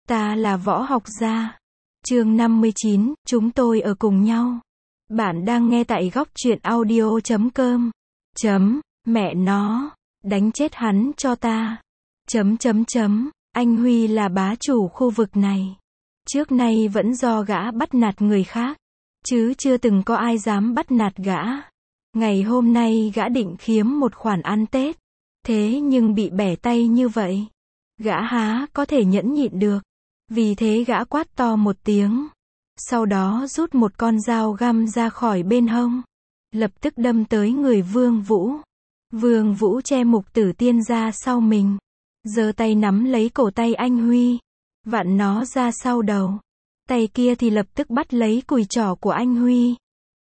Ta là Võ Học Gia. Chương 59, chúng tôi ở cùng nhau. Bạn đang nghe tại góc truyện audio.com. Mẹ nó, đánh chết hắn cho ta. Anh Huy là bá chủ khu vực này. Trước nay vẫn do gã bắt nạt người khác, chứ chưa từng có ai dám bắt nạt gã. Ngày hôm nay gã định khiếm một khoản ăn Tết, thế nhưng bị bẻ tay như vậy. Gã há có thể nhẫn nhịn được. Vì thế gã quát to một tiếng. Sau đó rút một con dao găm ra khỏi bên hông. Lập tức đâm tới người Vương Vũ. Vương Vũ che Mục Tử Tiên ra sau mình. Giơ tay nắm lấy cổ tay anh Huy. Vặn nó ra sau đầu. Tay kia thì lập tức bắt lấy cùi trỏ của anh Huy.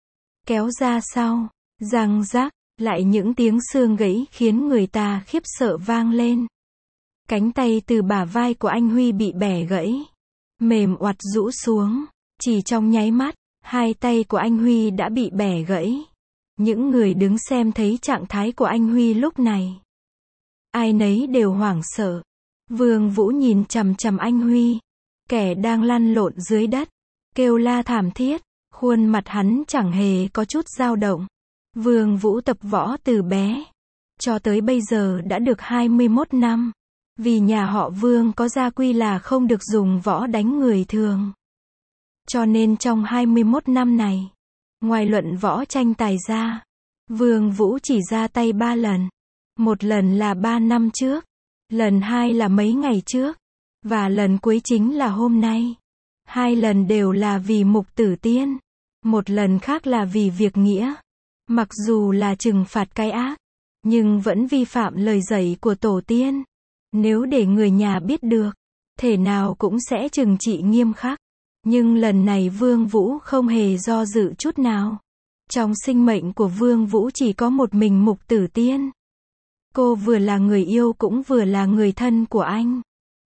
Kéo ra sau. Răng rác. Lại những tiếng xương gãy khiến người ta khiếp sợ vang lên. Cánh tay từ bả vai của anh Huy bị bẻ gãy. Mềm oặt rũ xuống. Chỉ trong nháy mắt, hai tay của anh Huy đã bị bẻ gãy. Những người đứng xem thấy trạng thái của anh Huy lúc này. Ai nấy đều hoảng sợ. Vương Vũ nhìn chằm chằm anh Huy. Kẻ đang lăn lộn dưới đất. Kêu la thảm thiết. Khuôn mặt hắn chẳng hề có chút dao động. Vương Vũ tập võ từ bé. Cho tới bây giờ đã được 21 năm. Vì nhà họ Vương có gia quy là không được dùng võ đánh người thường. Cho nên trong 21 năm này, ngoài luận võ tranh tài ra, Vương Vũ chỉ ra tay 3 lần. Một lần là 3 năm trước, lần 2 là mấy ngày trước, và lần cuối chính là hôm nay. 2 lần đều là vì Mục Tử Tiên, một lần khác là vì việc nghĩa. Mặc dù là trừng phạt cái ác, nhưng vẫn vi phạm lời dạy của tổ tiên. Nếu để người nhà biết được, thể nào cũng sẽ trừng trị nghiêm khắc. Nhưng lần này Vương Vũ không hề do dự chút nào. Trong sinh mệnh của Vương Vũ chỉ có một mình Mục Tử Tiên. Cô vừa là người yêu cũng vừa là người thân của anh.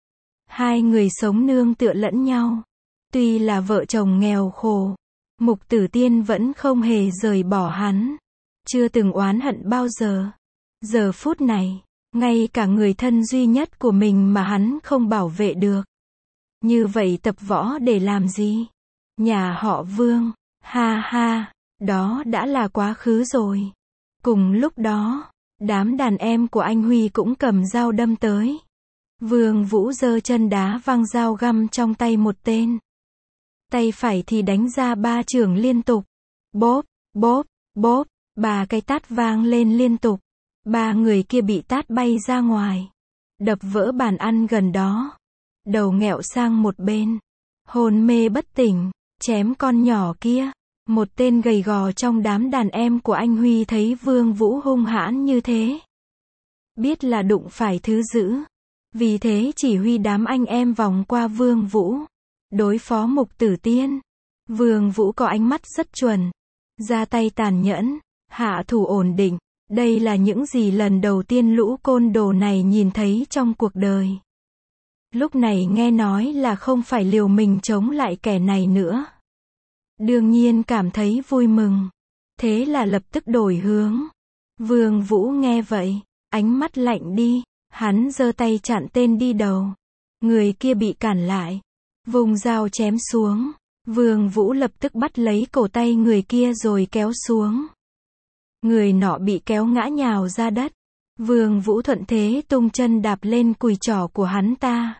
Hai người sống nương tựa lẫn nhau. Tuy là vợ chồng nghèo khổ, Mục Tử Tiên vẫn không hề rời bỏ hắn. Chưa từng oán hận bao giờ. Giờ phút này, ngay cả người thân duy nhất của mình mà hắn không bảo vệ được. Như vậy tập võ để làm gì? Nhà họ Vương, ha ha, đó đã là quá khứ rồi. Cùng lúc đó, đám đàn em của anh Huy cũng cầm dao đâm tới. Vương Vũ giơ chân đá văng dao găm trong tay một tên. Tay phải thì đánh ra 3 chưởng liên tục. Bóp, bóp, bóp, 3 cái tát vang lên liên tục. 3 người kia bị tát bay ra ngoài. Đập vỡ bàn ăn gần đó. Đầu nghẹo sang một bên. Hôn mê bất tỉnh. Chém con nhỏ kia. Một tên gầy gò trong đám đàn em của anh Huy thấy Vương Vũ hung hãn như thế. Biết là đụng phải thứ dữ. Vì thế chỉ huy đám anh em vòng qua Vương Vũ. Đối phó Mục Tử Tiên. Vương Vũ có ánh mắt rất chuẩn. Ra tay tàn nhẫn. Hạ thủ ổn định. Đây là những gì lần đầu tiên lũ côn đồ này nhìn thấy trong cuộc đời. Lúc này nghe nói là không phải liều mình chống lại kẻ này nữa. Đương nhiên cảm thấy vui mừng. Thế là lập tức đổi hướng. Vương Vũ nghe vậy, ánh mắt lạnh đi. Hắn giơ tay chặn tên đi đầu. Người kia bị cản lại. Vùng dao chém xuống. Vương Vũ lập tức bắt lấy cổ tay người kia rồi kéo xuống. Người nọ bị kéo ngã nhào ra đất. Vương Vũ thuận thế tung chân đạp lên cùi trỏ của hắn ta.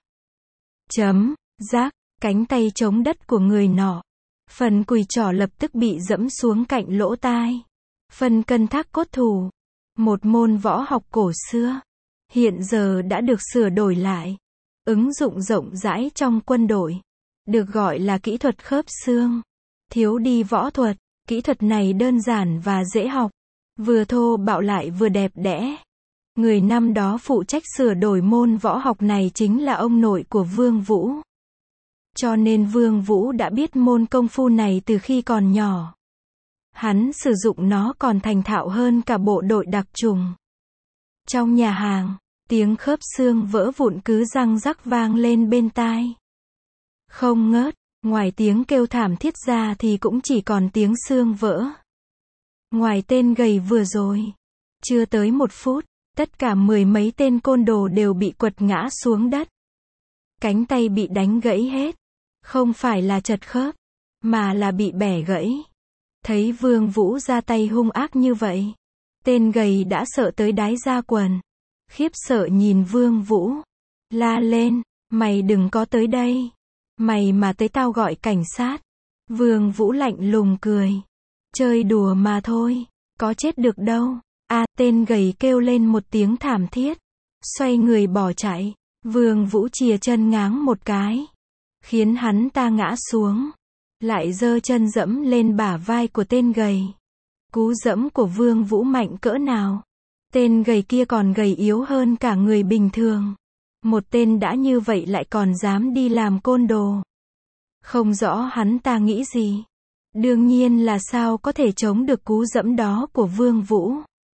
Rác, cánh tay chống đất của người nọ. Phần cùi trỏ lập tức bị dẫm xuống cạnh lỗ tai. Phần cân thác cốt thủ. Một môn võ học cổ xưa. Hiện giờ đã được sửa đổi lại. Ứng dụng rộng rãi trong quân đội. Được gọi là kỹ thuật khớp xương. Thiếu đi võ thuật. Kỹ thuật này đơn giản và dễ học. Vừa thô bạo lại vừa đẹp đẽ. Người năm đó phụ trách sửa đổi môn võ học này chính là ông nội của Vương Vũ. Cho nên Vương Vũ đã biết môn công phu này từ khi còn nhỏ. Hắn sử dụng nó còn thành thạo hơn cả bộ đội đặc chủng. Trong nhà hàng, tiếng khớp xương vỡ vụn cứ răng rắc vang lên bên tai. Không ngớt, ngoài tiếng kêu thảm thiết ra thì cũng chỉ còn tiếng xương vỡ. Ngoài tên gầy vừa rồi, chưa tới 1 phút, tất cả 10 mấy tên côn đồ đều bị quật ngã xuống đất. Cánh tay bị đánh gãy hết. Không phải là trật khớp, mà là bị bẻ gãy. Thấy Vương Vũ ra tay hung ác như vậy, tên gầy đã sợ tới đái da quần. Khiếp sợ nhìn Vương Vũ, la lên, mày đừng có tới đây. Mày mà tới tao gọi cảnh sát. Vương Vũ lạnh lùng cười. Chơi đùa mà thôi, có chết được đâu. Tên gầy kêu lên một tiếng thảm thiết. Xoay người bỏ chạy. Vương Vũ chìa chân ngáng một cái, khiến hắn ta ngã xuống. Lại giơ chân dẫm lên bả vai của tên gầy. Cú dẫm của Vương Vũ mạnh cỡ nào. Tên gầy kia còn gầy yếu hơn cả người bình thường. Một tên đã như vậy lại còn dám đi làm côn đồ. Không rõ hắn ta nghĩ gì. Đương nhiên là sao có thể chống được cú dẫm đó của Vương Vũ.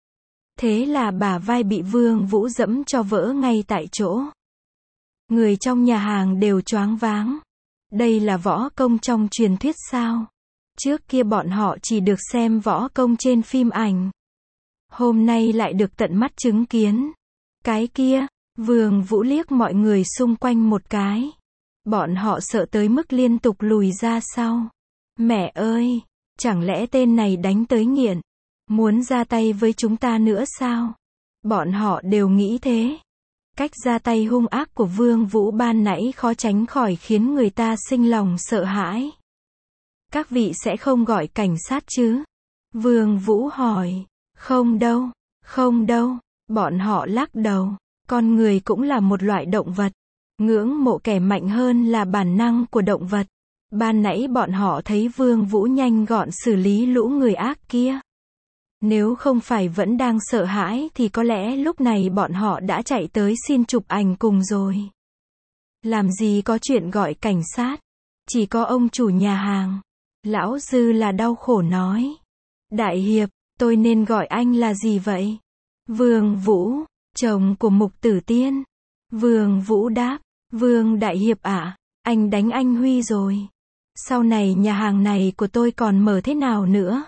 Thế là bả vai bị Vương Vũ dẫm cho vỡ ngay tại chỗ. Người trong nhà hàng đều choáng váng. Đây là võ công trong truyền thuyết sao? Trước kia bọn họ chỉ được xem võ công trên phim ảnh. Hôm nay lại được tận mắt chứng kiến. Cái kia, Vương Vũ liếc mọi người xung quanh một cái. Bọn họ sợ tới mức liên tục lùi ra sau. Mẹ ơi, chẳng lẽ tên này đánh tới nghiện, muốn ra tay với chúng ta nữa sao? Bọn họ đều nghĩ thế. Cách ra tay hung ác của Vương Vũ ban nãy khó tránh khỏi khiến người ta sinh lòng sợ hãi. Các vị sẽ không gọi cảnh sát chứ? Vương Vũ hỏi. Không đâu, không đâu. Bọn họ lắc đầu. Con người cũng là một loại động vật. Ngưỡng mộ kẻ mạnh hơn là bản năng của động vật. Ban nãy bọn họ thấy Vương Vũ nhanh gọn xử lý lũ người ác kia. Nếu không phải vẫn đang sợ hãi thì có lẽ lúc này bọn họ đã chạy tới xin chụp ảnh cùng rồi. Làm gì có chuyện gọi cảnh sát. Chỉ có ông chủ nhà hàng. Lão Dư là đau khổ nói. Đại hiệp, tôi nên gọi anh là gì vậy? Vương Vũ, chồng của Mục Tử Tiên. Vương Vũ đáp. Vương Đại hiệp ạ, anh đánh anh Huy rồi. Sau này nhà hàng này của tôi còn mở thế nào nữa?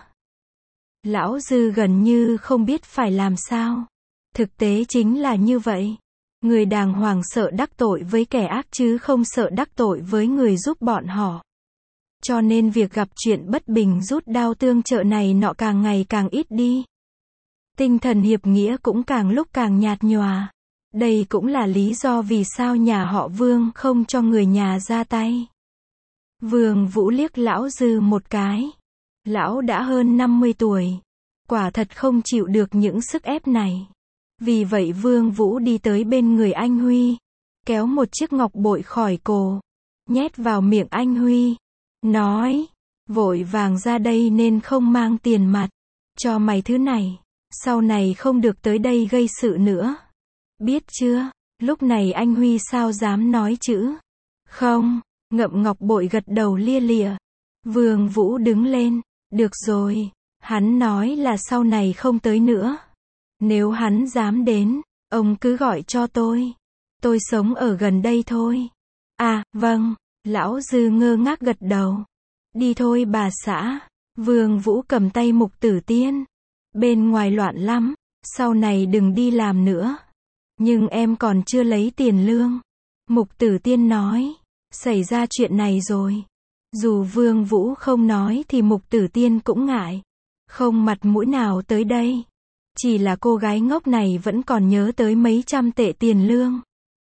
Lão Dư gần như không biết phải làm sao. Thực tế chính là như vậy. Người đàng hoàng sợ đắc tội với kẻ ác chứ không sợ đắc tội với người giúp bọn họ. Cho nên việc gặp chuyện bất bình rút đao tương trợ này nọ càng ngày càng ít đi. Tinh thần hiệp nghĩa cũng càng lúc càng nhạt nhòa. Đây cũng là lý do vì sao nhà họ Vương không cho người nhà ra tay. Vương Vũ liếc lão Dư một cái. Lão đã hơn 50 tuổi. Quả thật không chịu được những sức ép này. Vì vậy Vương Vũ đi tới bên người anh Huy. Kéo một chiếc ngọc bội khỏi cổ. Nhét vào miệng anh Huy. Nói. Vội vàng ra đây nên không mang tiền mặt. Cho mày thứ này. Sau này không được tới đây gây sự nữa. Biết chưa? Lúc này anh Huy sao dám nói chữ. Không. Ngậm ngọc bội gật đầu lia lịa. Vương Vũ đứng lên. Được rồi. Hắn nói là sau này không tới nữa. Nếu hắn dám đến, ông cứ gọi cho tôi. Tôi sống ở gần đây thôi. Vâng. Lão Dư ngơ ngác gật đầu. Đi thôi bà xã. Vương Vũ cầm tay Mục Tử Tiên. Bên ngoài loạn lắm. Sau này đừng đi làm nữa. Nhưng em còn chưa lấy tiền lương. Mục Tử Tiên nói. Xảy ra chuyện này rồi. Dù Vương Vũ không nói thì Mục Tử Tiên cũng ngại. Không mặt mũi nào tới đây. Chỉ là cô gái ngốc này vẫn còn nhớ tới mấy trăm tệ tiền lương.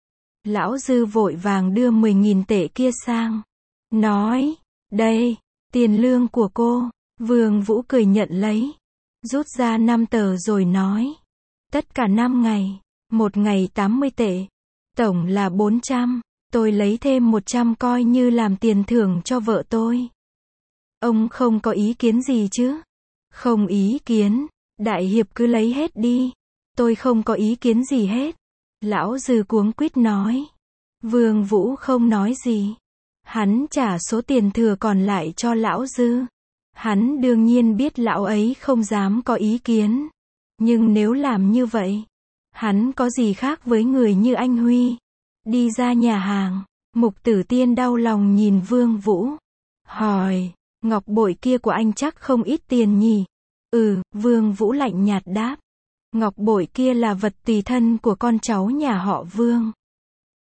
Lão Dư vội vàng đưa 10.000 tệ kia sang. Nói. Đây. Tiền lương của cô. Vương Vũ cười nhận lấy. Rút ra 5 tờ rồi nói. Tất cả 5 ngày. Một ngày 80 tệ. Tổng là 400. Tôi lấy thêm 100 coi như làm tiền thưởng cho vợ tôi. Ông không có ý kiến gì chứ? Không ý kiến. Đại hiệp cứ lấy hết đi. Tôi không có ý kiến gì hết. Lão Dư cuống quýt nói. Vương Vũ không nói gì. Hắn trả số tiền thừa còn lại cho lão Dư. Hắn đương nhiên biết lão ấy không dám có ý kiến. Nhưng nếu làm như vậy, hắn có gì khác với người như anh Huy. Đi ra nhà hàng, Mục Tử Tiên đau lòng nhìn Vương Vũ. Hỏi, ngọc bội kia của anh chắc không ít tiền nhỉ? Vương Vũ lạnh nhạt đáp. Ngọc bội kia là vật tùy thân của con cháu nhà họ Vương.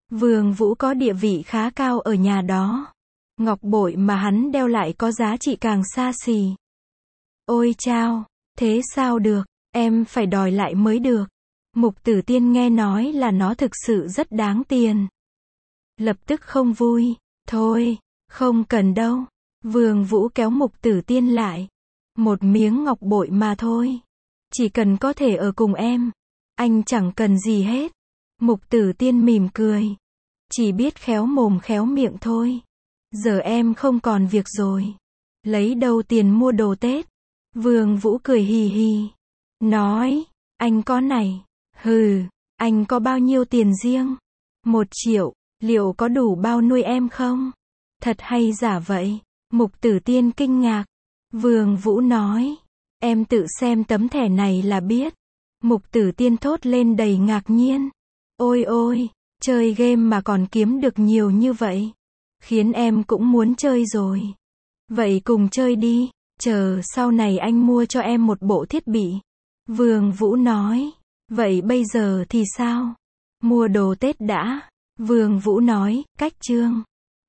Vương Vũ có địa vị khá cao ở nhà đó. Ngọc bội mà hắn đeo lại có giá trị càng xa xỉ. Ôi chao, thế sao được, em phải đòi lại mới được. Mục Tử Tiên nghe nói là nó thực sự rất đáng tiền. Lập tức không vui, thôi, không cần đâu. Vương Vũ kéo Mục Tử Tiên lại. Một miếng ngọc bội mà thôi. Chỉ cần có thể ở cùng em, anh chẳng cần gì hết. Mục Tử Tiên mỉm cười. Chỉ biết khéo mồm khéo miệng thôi. Giờ em không còn việc rồi. Lấy đâu tiền mua đồ Tết? Vương Vũ cười hì hì. Nói, anh có này. Hừ, anh có bao nhiêu tiền riêng? 1 triệu, liệu có đủ bao nuôi em không? Thật hay giả vậy? Mục Tử Tiên kinh ngạc. Vương Vũ nói, em tự xem tấm thẻ này là biết. Mục Tử Tiên thốt lên đầy ngạc nhiên. Ôi ôi, chơi game mà còn kiếm được nhiều như vậy. Khiến em cũng muốn chơi rồi. Vậy cùng chơi đi, chờ sau này anh mua cho em một bộ thiết bị. Vương Vũ nói, vậy bây giờ thì sao? Mua đồ Tết đã. Vương Vũ nói, cách chương.